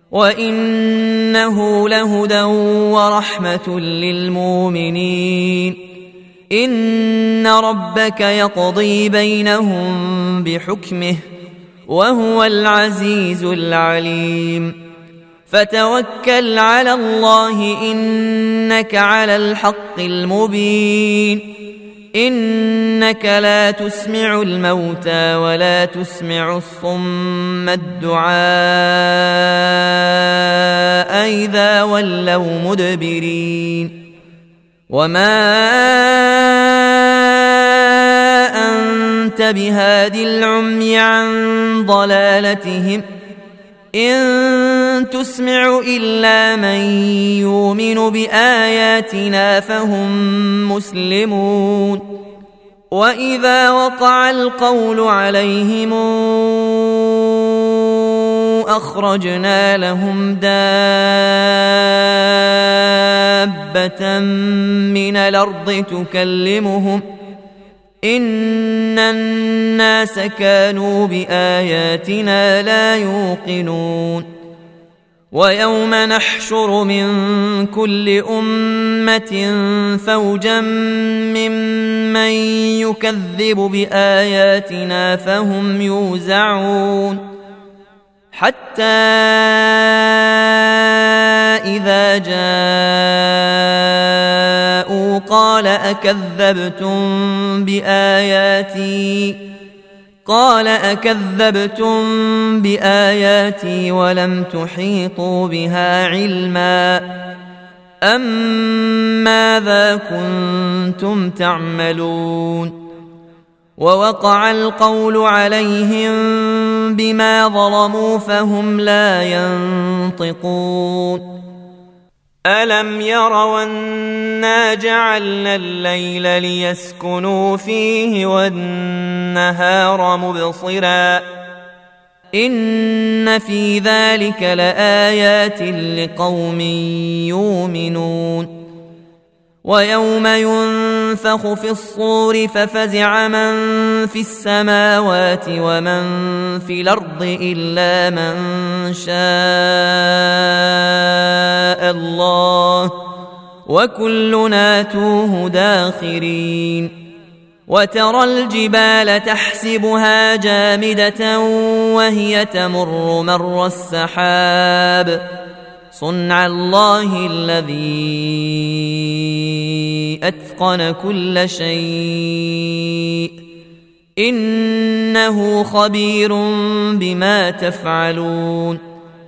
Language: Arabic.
وإنه لهدى ورحمة للمؤمنين إن ربك يقضي بينهم بحكمه وهو العزيز العليم فتوكل على الله إنك على الحق المبين إنك لا تسمع الموتى ولا تسمع الصم الدعاء إذا ولوا مدبرين وما أنت بهاد العمي عن ضلالتهم إن تسمع إلا من يؤمن بآياتنا فهم مسلمون وإذا وقع القول عليهم أخرجنا لهم دابة من الأرض تكلمهم إن الناس كانوا بآياتنا لا يوقنون ويوم نحشر من كل أمة فوجا ممن يكذب بآياتنا فهم يوزعون حتى إذا جاءوا قال أكذبتم بآياتي ولم تحيطوا بها علما أم ماذا كنتم تعملون ووقع القول عليهم بما ظلموا فهم لا ينطقون ألم يروا أنا جعلنا الليل ليسكنوا فيه والنهار مبصرا إن في ذلك لآيات لقوم يؤمنون ويوم ينفخ في الصور ففزع من في السماوات ومن في الأرض إلا من شاء الله وكلنا توه داخرين وترى الجبال تحسبها جامدة وهي تمر مر السحاب صنع الله الذي أتقن كل شيء إنه خبير بما تفعلون